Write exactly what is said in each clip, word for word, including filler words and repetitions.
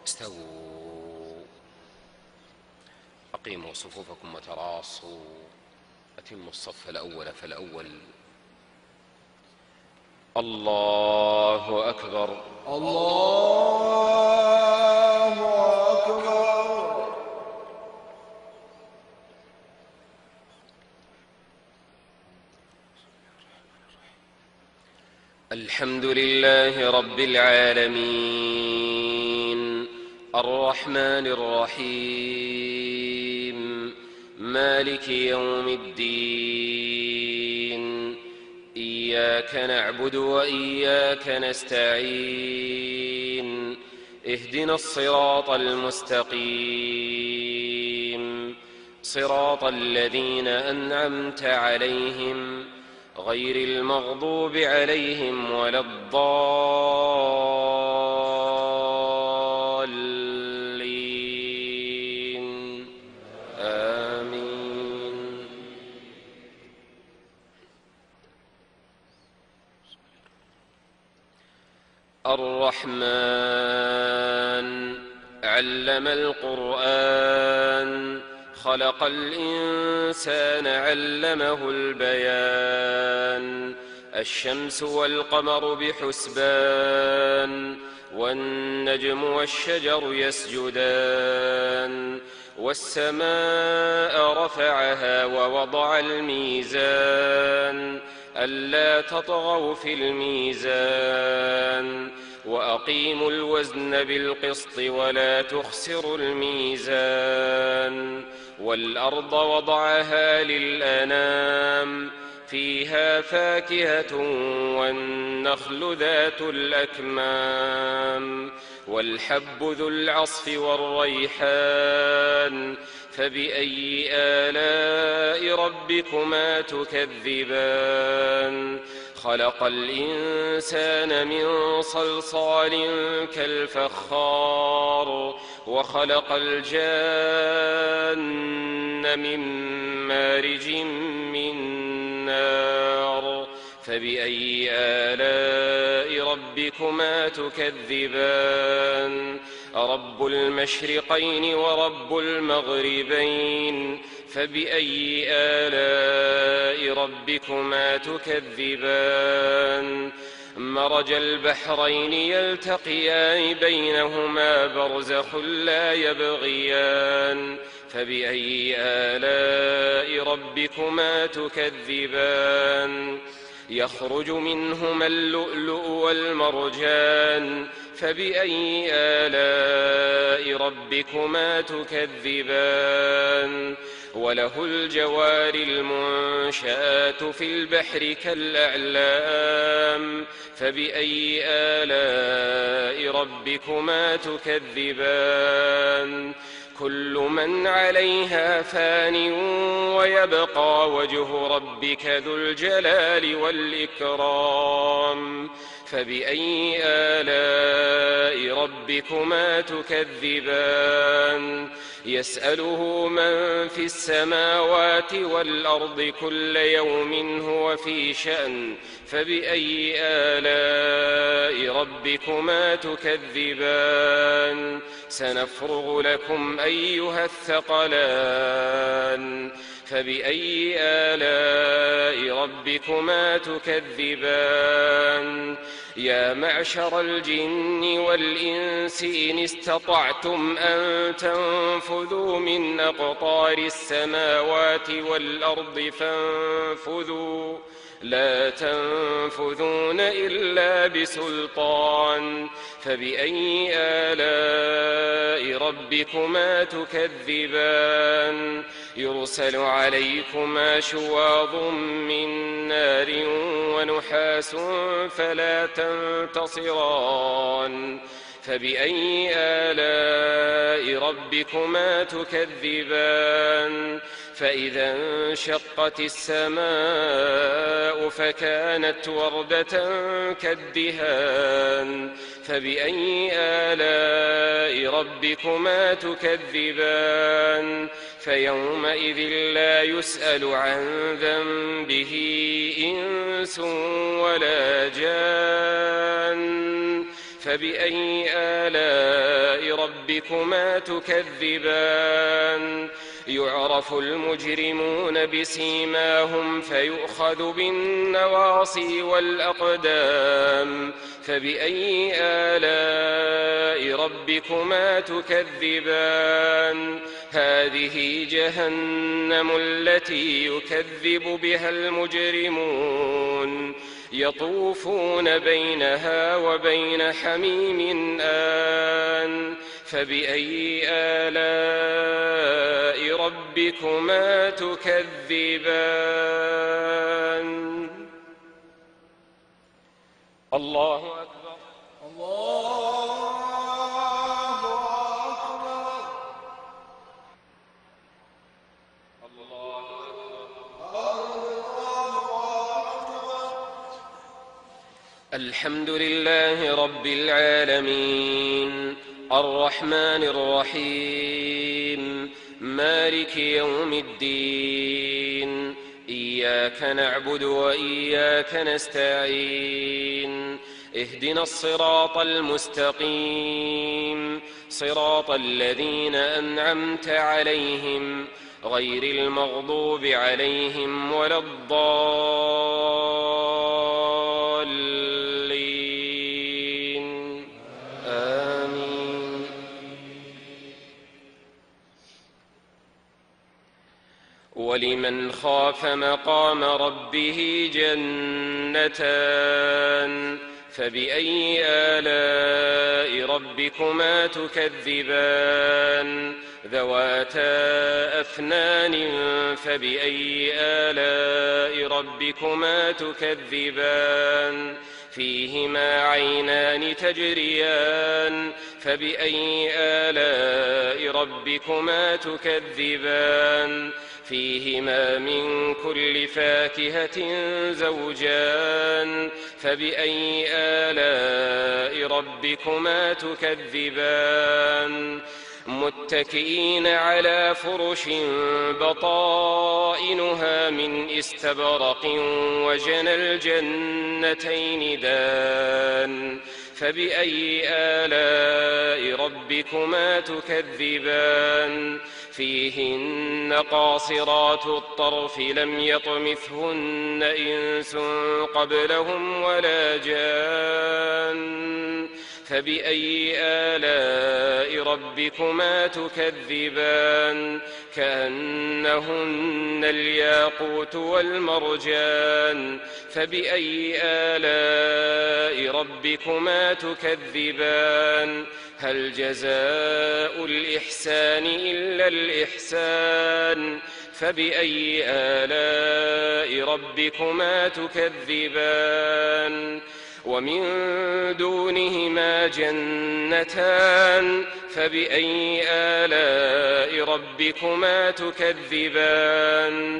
استووا. أقيموا صفوفكم وتراصوا. أتموا الصف الأول فالأول. الله أكبر. الله أكبر. الحمد لله رب العالمين الرحمن الرحيم مالك يوم الدين. إياك نعبد وإياك نستعين. اهدنا الصراط المستقيم صراط الذين أنعمت عليهم غير المغضوب عليهم ولا الضالين. آمين. الرحمن علم القرآن خلق الإنسان علمه البيان. الشمس والقمر بحسبان والنجم والشجر يسجدان. والسماء رفعها ووضع الميزان ألا تطغوا في الميزان وأقيموا الوزن بالقسط ولا تخسروا الميزان. والأرض وضعها للأنام فيها فاكهة والنخل ذات الأكمام والحب ذو العصف والريحان. فبأي آلاء ربكما تكذبان؟ خلق الإنسان من صلصال كالفخار وخلق الجان من مارج من نار. فبأي آلاء ربكما تكذبان؟ رب المشرقين ورب المغربين. فبأي آلاء ربكما تكذبان؟ مرج البحرين يلتقيان بينهما برزخ لا يبغيان. فبأي آلاء ربكما تكذبان؟ يخرج منهما اللؤلؤ والمرجان. فبأي آلاء ربكما تكذبان؟ وله الجوار المنشآت في البحر كالأعلام. فبأي آلاء ربكما تكذبان؟ كل من عليها فان ويبقى وجه ربك ذو الجلال والإكرام. فبأي آلاء ربكما تكذبان؟ يسأله من في السماوات والأرض كل يوم هو في شأن. فبأي آلاء ربكما تكذبان؟ سنفرغ لكم أيها الثقلان. فبأي آلاء ربكما تكذبان؟ يا معشر الجن والإنس إن استطعتم أن تنفذوا من أقطار السماوات والأرض فانفذوا لا تنفذون إلا بسلطان. فبأي آلاء ربكما تكذبان؟ يرسل عليكما شواظ من نار ونحاس فلا تنتصران. فبأي آلاء ربكما تكذبان؟ فإذا انشقت السماء فكانت وردة كالدهان. فبأي آلاء ربكما تكذبان؟ فيومئذ لا يسأل عن ذنبه إنس ولا جان. فبأي آلاء ربكما تكذبان يعرف المجرمون بسيماهم فيؤخذ بالنواصي والأقدام فبأي آلاء ربكما تكذبان هذه جهنم التي يكذب بها المجرمون يطوفون بينها وبين حميم آن فبأي آلاء ربكما تكذبان الله أكبر الله الحمد لله رب العالمين الرحمن الرحيم مالك يوم الدين إياك نعبد وإياك نستعين اهدنا الصراط المستقيم صراط الذين أنعمت عليهم غير المغضوب عليهم ولا الضالين آمين ولمن خاف مقام ربه جنتان فبأي آلاء ربكما تكذبان ذواتا أفنان فبأي آلاء ربكما تكذبان فيهما عينان تجريان فبأي آلاء ربكما تكذبان فيهما من كل فاكهة زوجان فبأي آلاء ربكما تكذبان متكئين على فرش بطائنها من استبرق وجنى الجنتين دان فبأي آلاء ربكما تكذبان فيهن قاصرات الطرف لم يطمثهن إنس قبلهم ولا جان فبأي آلاء ربكما تكذبان كأنهن الياقوت والمرجان فبأي آلاء ربكما تكذبان هل جزاء الإحسان إلا الإحسان فبأي آلاء ربكما تكذبان ومن دونهما جنتان فبأي آلاء ربكما تكذبان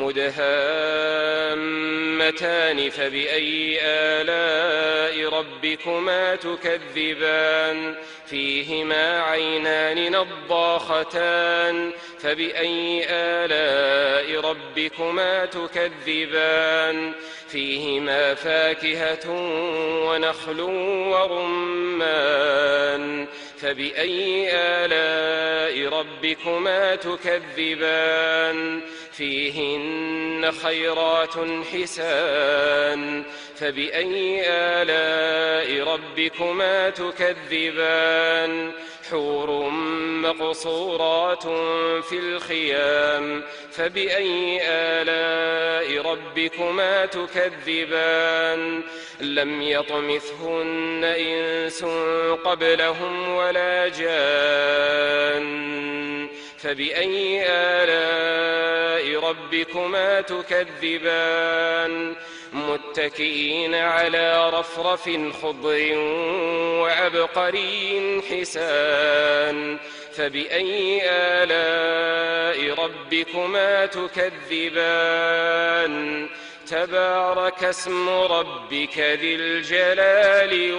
مدهامتان فبأي آلاء ربكما تكذبان فيهما عينان نضاختان فبأي آلاء ربكما تكذبان فيهما فاكهة ونخل ورمان فبأي آلاء ربكما تكذبان فيهن خيرات حسان فبأي آلاء ربكما تكذبان حور مقصورات في الخيام فبأي آلاء ربكما تكذبان لم يطمثهن إنس قبلهم ولا جان فبأي آلاء ربكما تكذبان متكئين على رفرف خضر وعبقري حسان فبأي آلاء ربكما تكذبان تبارك اسم ربك ذي الجلال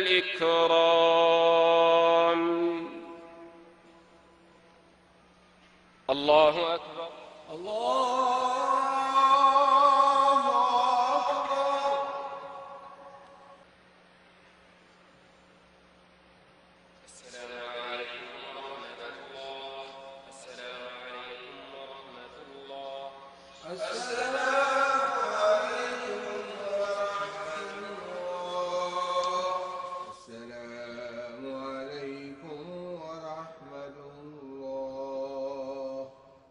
والإكرام الله أكبر الله أكبر السلام